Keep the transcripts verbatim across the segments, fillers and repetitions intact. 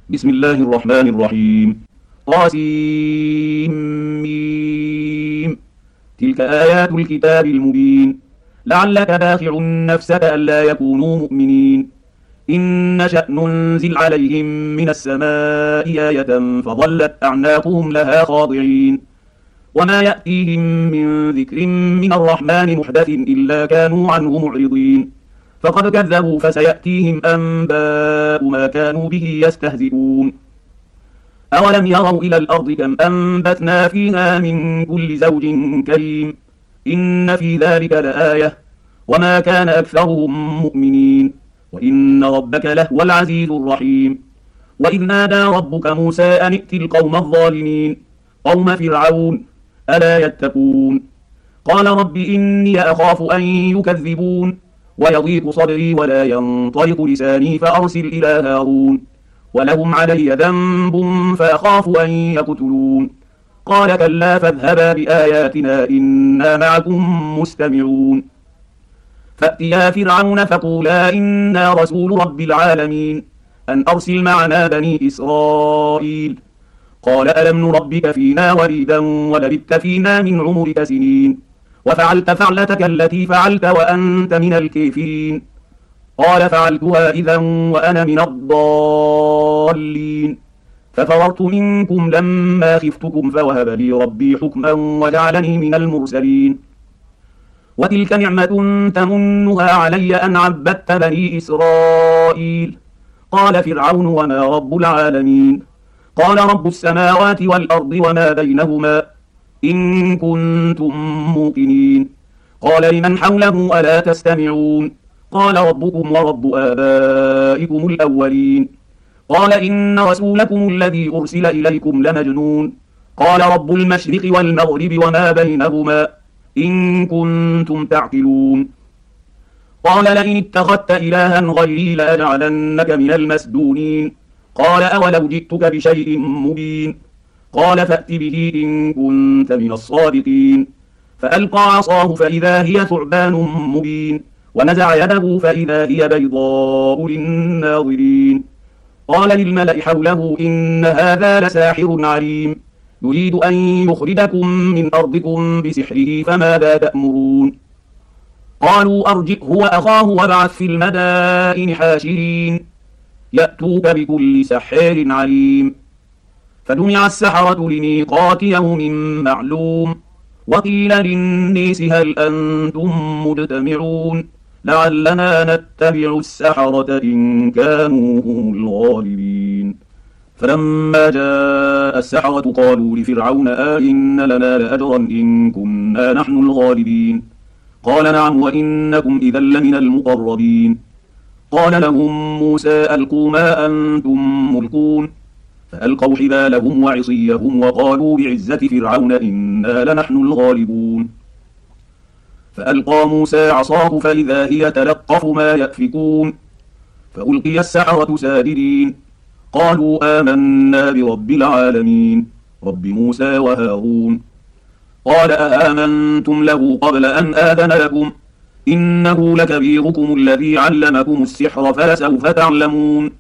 بسم الله الرحمن الرحيم. طاسيم. تلك آيات الكتاب المبين. لعلك باخع نفسك ألا يكونوا مؤمنين. إن نشأ ننزل عليهم من السماء آية فظلت أعناقهم لها خاضعين. وما يأتيهم من ذكر من الرحمن محدث إلا كانوا عنه معرضين. فقد كذبوا فسيأتيهم أنباء ما كانوا به يستهزئون. أولم يروا إلى الأرض كم أنبتنا فيها من كل زوج كريم. إن في ذلك لآية وما كان أكثرهم مؤمنين وإن ربك لهو العزيز الرحيم. وإذ نادى ربك موسى أن ائت القوم الظالمين قوم فرعون ألا يتقون. قال رب إني أخاف أن يكذبون ويضيق صدري ولا ينطلق لساني فأرسل إلى هارون ولهم علي ذنب فأخاف أن يقتلون. قال كلا فاذهبا بآياتنا إنا معكم مستمعون. فأتيا فرعون فقولا إنا رسول رب العالمين أن أرسل معنا بني إسرائيل. قال ألم نربك فينا وليدا ولبثت فينا من عمرك سنين وفعلت فعلتك التي فعلت وأنت من الكافرين. قال فعلتها إذا وأنا من الضالين ففررت منكم لما خفتكم فوهب لي ربي حكما وجعلني من المرسلين. وتلك نعمة تمنها علي أن عبدت بني إسرائيل. قال فرعون وما رب العالمين. قال رب السماوات والأرض وما بينهما إن كنتم موقنين. قال لمن حوله ألا تستمعون. قال ربكم ورب آبائكم الأولين. قال إن رسولكم الذي أرسل إليكم لمجنون. قال رب المشرق والمغرب وما بينهما إن كنتم تعقلون. قال لئن اتخذت إلها غيري لأجعلنك من المسجونين. قال أولو جئتك بشيء مبين. قال فأت به إن كنت من الصادقين. فألقى عصاه فإذا هي ثعبان مبين ونزع يده فإذا هي بيضاء للناظرين. قال للملأ حوله إن هذا لساحر عليم يريد أن يخرجكم من أرضكم بسحره فماذا تأمرون. قالوا أرجئه وأخاه وابعث في المدائن حاشرين يأتوك بكل سحار عليم. فجمع السحرة لميقات يوم معلوم. وقيل للناس هل أنتم مجتمعون لعلنا نتبع السحرة إن كانوا هم الغالبين. فلما جاء السحرة قالوا لفرعون آئن لنا لأجرا إن كنا نحن الغالبين. قال نعم وإنكم إذا لمن المقربين. قال لهم موسى ألقوا ما أنتم ملقون. فألقوا حبالهم وعصيهم وقالوا بعزة فرعون إنا لنحن الغالبون. فألقى موسى عصاه فإذا هي تلقف ما يأفكون. فألقي السحرة ساجدين قالوا آمنا برب العالمين رب موسى وهارون. قال أآمنتم له قبل أن آذن لكم إنه لكبيركم الذي علمكم السحر فلسوف تعلمون.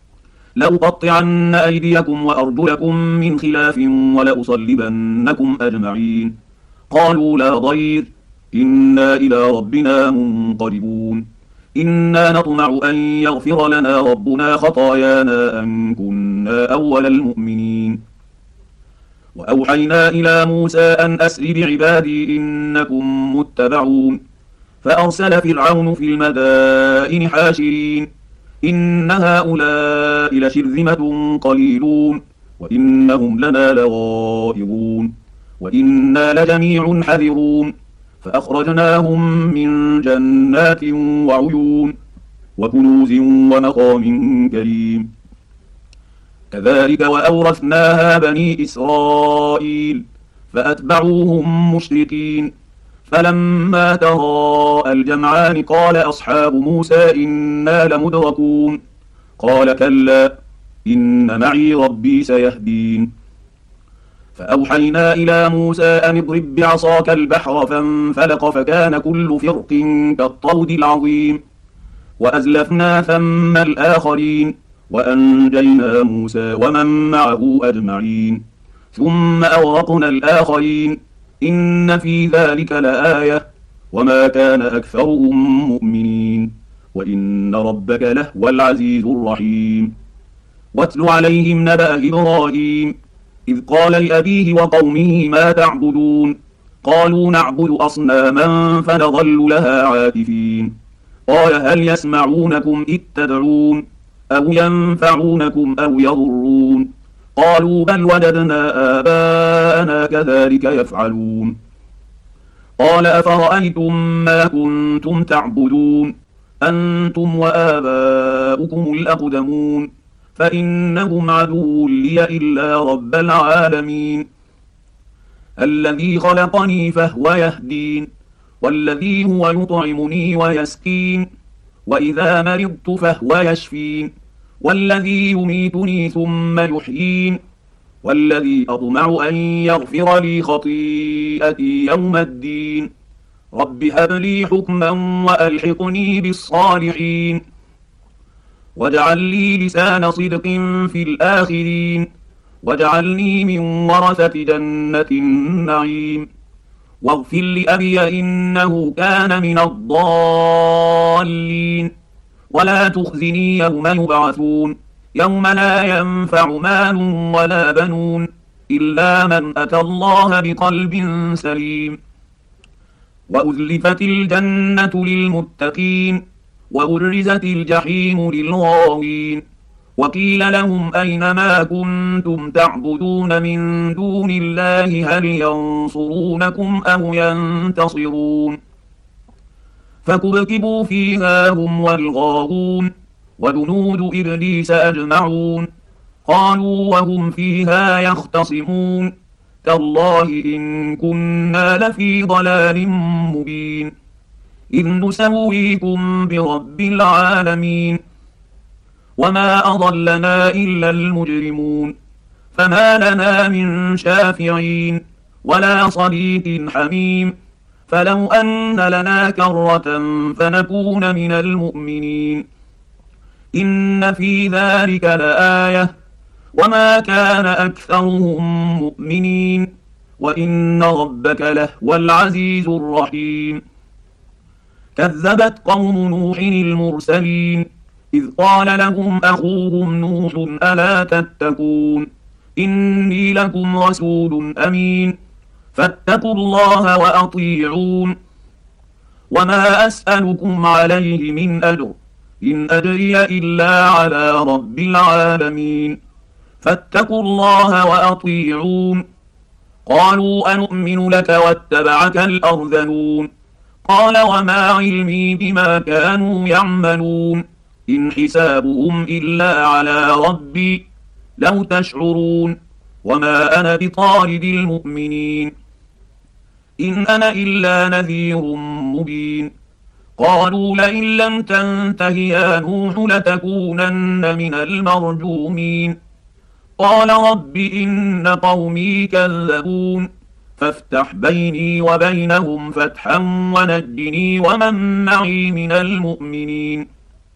لأقطعن أيديكم وأرجلكم من خلاف ولأصلبنكم أجمعين. قالوا لا ضير إنا إلى ربنا منقلبون. إنا نطمع أن يغفر لنا ربنا خطايانا أن كنا أول المؤمنين. وأوحينا إلى موسى أن أسر بعبادي إنكم متبعون. فأرسل فرعون في المدائن حاشرين إن هؤلاء لشرذمة قليلون وإنهم لنا لغائظون وإنا لجميع حذرون. فأخرجناهم من جنات وعيون وكنوز ومقام كريم. كذلك وأورثناها بني إسرائيل فأتبعوهم مشركين. فلما تراءى الجمعان قال أصحاب موسى إنا لمدركون. قال كلا إن معي ربي سيهدين. فأوحينا إلى موسى أن اضرب بعصاك البحر فانفلق فكان كل فرق كالطود العظيم. وأزلفنا ثم الآخرين وأنجينا موسى ومن معه أجمعين ثم أغرقنا الآخرين إن في ذلك لآية وما كان أكثرهم مؤمنين وإن ربك لهو العزيز الرحيم واتل عليهم نبأ إبراهيم إذ قال لأبيه وقومه ما تعبدون قالوا نعبد أصناما فنظل لها عاكفين قال هل يسمعونكم إذ تدعون أو ينفعونكم أو يضرون قالوا بل وجدنا آباءنا كذلك يفعلون قال أفرأيتم ما كنتم تعبدون أنتم وآباؤكم الأقدمون فإنهم عدو لي إلا رب العالمين الذي خلقني فهو يهدين والذي هو يطعمني ويسكين وإذا مرضت فهو يشفين والذي يميتني ثم يحيين والذي أطمع أن يغفر لي خطيئتي يوم الدين رب هب لي حكما وألحقني بالصالحين واجعل لي لسان صدق في الآخرين واجعلني من ورثة جنة النعيم واغفر لأبي إنه كان من الضالين ولا تخزني يوم يبعثون يوم لا ينفع مال ولا بنون إلا من أتى الله بقلب سليم وأزلفت الجنة للمتقين وأبرزت الجحيم للغاوين وقيل لهم أين ما كنتم تعبدون من دون الله هل ينصرونكم أو ينتصرون فكبكبوا فيها هم والغاوون وجنود إبليس أجمعون قالوا وهم فيها يختصمون تالله إن كنا لفي ضلال مبين إذ نسويكم برب العالمين وما أضلنا إلا المجرمون فما لنا من شافعين ولا صديق حميم فلو أن لنا كرة فنكون من المؤمنين إن في ذلك لآية وما كان أكثرهم مؤمنين وإن ربك لهو العزيز الرحيم كذبت قوم نوح المرسلين إذ قال لهم أخوهم نوح ألا تتقون إني لكم رسول أمين فاتقوا الله وأطيعون وما أسألكم عليه من أجر إن أجري إلا على رب العالمين فاتقوا الله وأطيعون قالوا أنؤمن لك واتبعك الأرذلون قال وما علمي بما كانوا يعملون إن حسابهم إلا على ربي لو تشعرون وما أنا بطارد المؤمنين إن أنا إلا نذير مبين قالوا لئن لم تنته يا نوح لتكونن من المرجومين قال رب إن قومي كذبون فافتح بيني وبينهم فتحا ونجني ومن معي من المؤمنين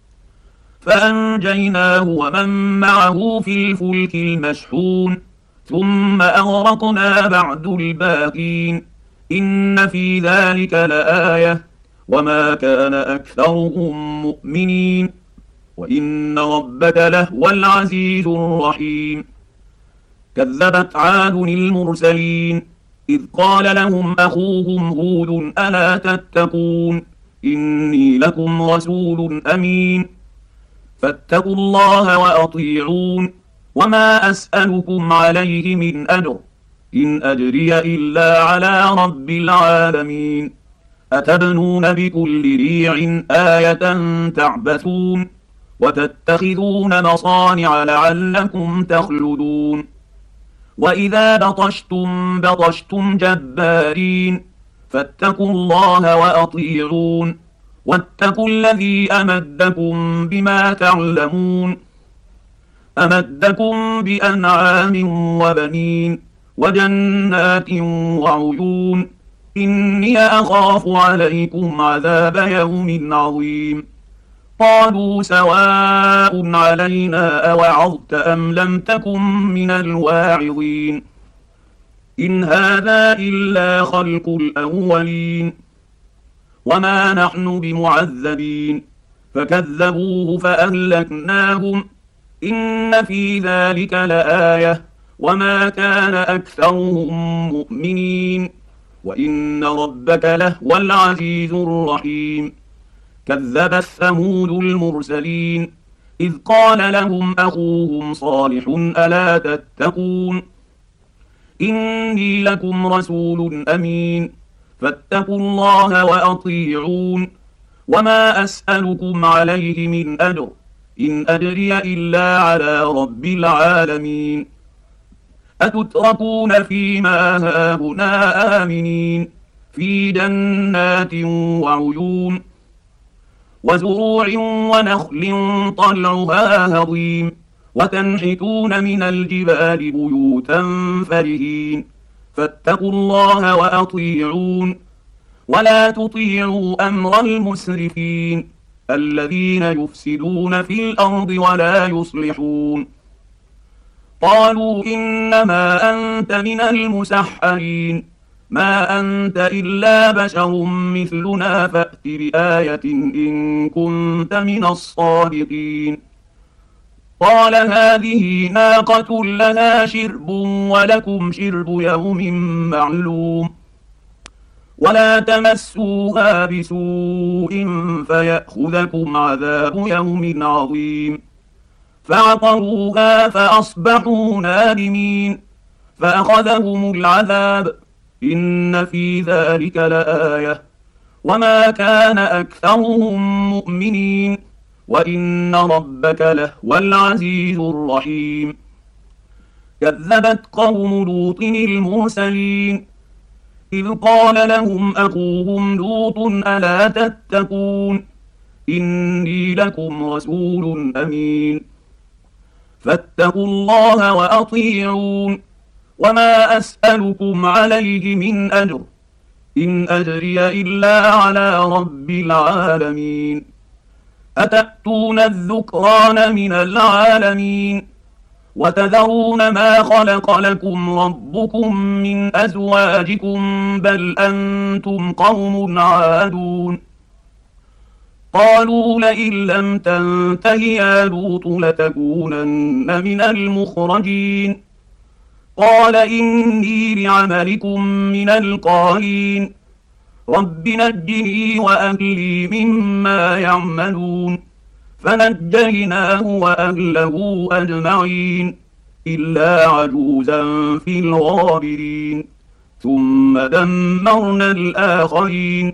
فأنجيناه ومن معه في الفلك المشحون ثم أغرقنا بعد الباقين إن في ذلك لآية وما كان أكثرهم مؤمنين وإن ربك لهو العزيز الرحيم كذبت عاد المرسلين إذ قال لهم أخوهم هود ألا تتقون إني لكم رسول أمين فاتقوا الله وأطيعون وما أسألكم عليه من أجر إن أجري إلا على رب العالمين أتبنون بكل ريع آية تعبثون وتتخذون مصانع لعلكم تخلدون وإذا بطشتم بطشتم جبارين فاتقوا الله وأطيعون واتقوا الذي أمدكم بما تعلمون أمدكم بأنعام وبنين وجنات وعيون إني أخاف عليكم عذاب يوم عظيم قالوا سواء علينا أوعظت أم لم تكن من الواعظين إن هذا إلا خلق الأولين وما نحن بمعذبين فكذبوه فأهلكناهم إن في ذلك لآية وما كان أكثرهم مؤمنين وإن ربك لهو العزيز الرحيم كذبت ثمود المرسلين إذ قال لهم أخوهم صالح ألا تتقون إني لكم رسول أمين فاتقوا الله وأطيعون وما أسألكم عليه من أجر إن أجري إلا على رب العالمين أتتركون فيما هاهنا آمنين في جنات وعيون وزروع ونخل طلعها هضيم وتنحتون من الجبال بيوتا فرهين فاتقوا الله وأطيعون ولا تطيعوا أمر المسرفين الذين يفسدون في الأرض ولا يصلحون قالوا إنما أنت من المسحرين ما أنت إلا بشر مثلنا فأت بآية إن كنت من الصادقين قال هذه ناقة لنا شرب ولكم شرب يوم معلوم ولا تمسوها بسوء فيأخذكم عذاب يوم عظيم فعقروها فأصبحوا نادمين فأخذهم العذاب إن في ذلك لآية وما كان أكثرهم مؤمنين وإن ربك لهو العزيز الرحيم كذبت قوم لوط المرسلين إذ قال لهم أخوهم لوط ألا تتقون إني لكم رسول أمين فاتقوا الله وأطيعون وما أسألكم عليه من أجر إن أجري إلا على رب العالمين أتأتون الذكران من العالمين وتذرون ما خلق لكم ربكم من أزواجكم بل أنتم قوم عادون قالوا لئن لم تنته يا لوط لتكونن من المخرجين قال إني لعملكم من القالين رب نجني وأهلي مما يعملون فنجيناه وأهله أجمعين إلا عجوزا في الغابرين ثم دمرنا الآخرين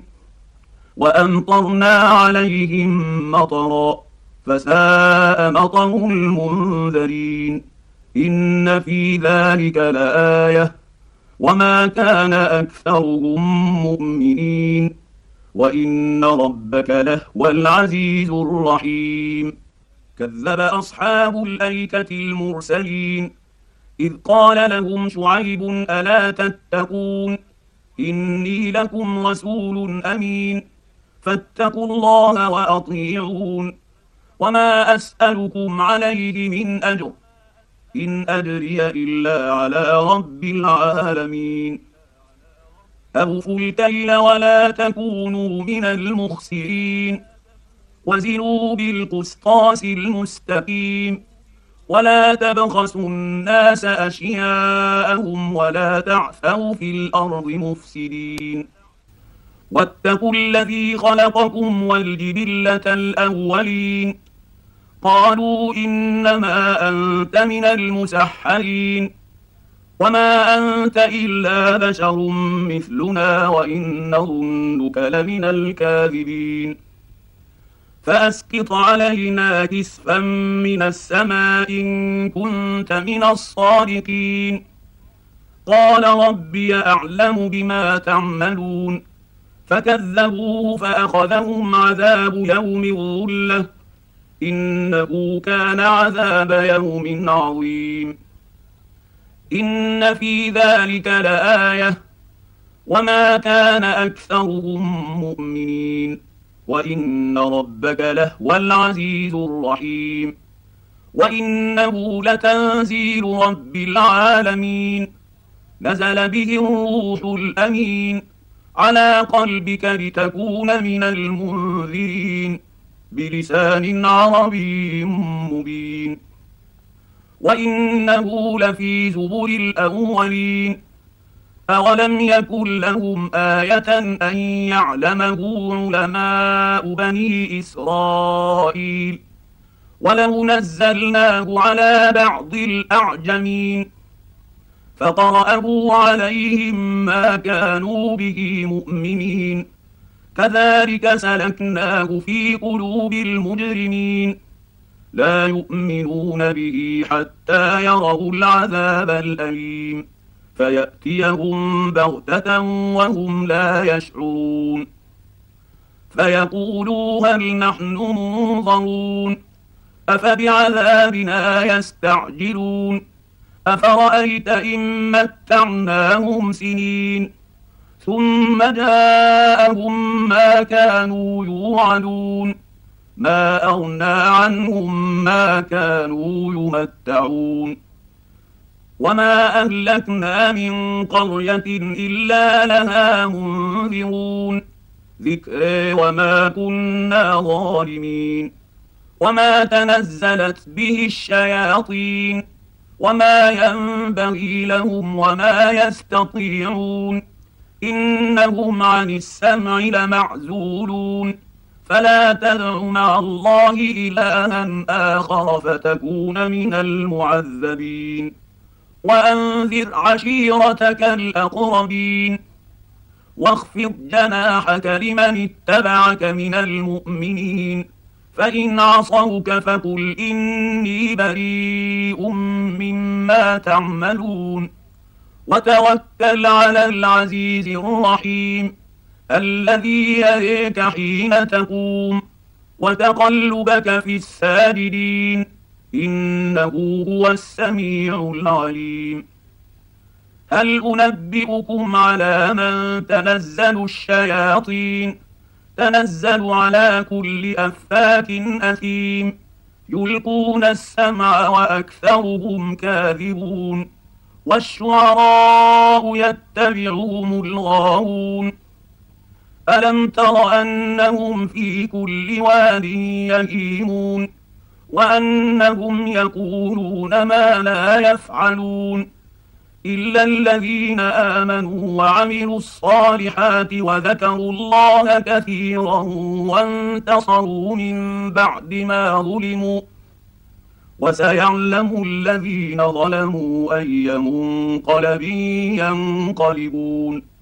وأمطرنا عليهم مطرا فساء مطر المنذرين إن في ذلك لآية وما كان أكثرهم مؤمنين وإن ربك لهو العزيز الرحيم كذب أصحاب الأيكة المرسلين إذ قال لهم شعيب ألا تتقون إني لكم رسول أمين فاتقوا الله وأطيعون وما أسألكم عليه من أجر إن أجري إلا على رب العالمين أوفوا الكيل ولا تكونوا من المخسرين وزنوا بالقسطاس المستقيم ولا تبخسوا الناس أشياءهم ولا تعثوا في الأرض مفسدين واتقوا الذي خلقكم والجبلة الأولين قالوا إنما أنت من المسحرين وما أنت إلا بشر مثلنا وإن نظنك لمن الكاذبين فأسقط علينا كسفا من السماء إن كنت من الصادقين قال ربي أعلم بما تعملون فكذبوه فأخذهم عذاب يوم الظلة إنه كان عذاب يوم عظيم إن في ذلك لآية وما كان أكثرهم مؤمنين وإن ربك لهو العزيز الرحيم وإنه لتنزيل رب العالمين نزل به الروح الأمين على قلبك لتكون من المنذرين بلسان عربي مبين وإنه لفي زبر الأولين أولم يكن لهم آية أن يعلمه علماء بني إسرائيل ولو نزلناه على بعض الأعجمين فقرأه عليهم ما كانوا به مؤمنين كذلك سلكناه في قلوب المجرمين لا يؤمنون به حتى يروا العذاب الأليم فيأتيهم بغتة وهم لا يشعرون فيقولوا هل نحن منظرون أفبعذابنا يستعجلون أفرأيت إن متعناهم سنين ثم جاءهم ما كانوا يوعدون ما أغنى عنهم ما كانوا يمتعون وما أهلكنا من قرية إلا لها منذرون ذكر وما كنا ظالمين وما تنزلت به الشياطين وما ينبغي لهم وما يستطيعون إنهم عن السمع لمعزولون فلا تدع مع الله إلها آخر فتكون من المعذبين وأنذر عشيرتك الأقربين واخفض جناحك لمن اتبعك من المؤمنين فإن عصوك فقل إني بريء مما تعملون وتوكل على العزيز الرحيم الذي يريك حين تقوم وتقلبك في الساجدين إنه هو السميع العليم هل أنبئكم على من تنزل الشياطين تنزل على كل أفاك أثيم يلقون السمع وأكثرهم كاذبون والشعراء يتبعهم الغاوون ألم تر أنهم في كل واد يهيمون وأنهم يقولون ما لا يفعلون إلا الذين آمنوا وعملوا الصالحات وذكروا الله كثيرا وانتصروا من بعد ما ظلموا وسيعلم الذين ظلموا أي منقلب ينقلبون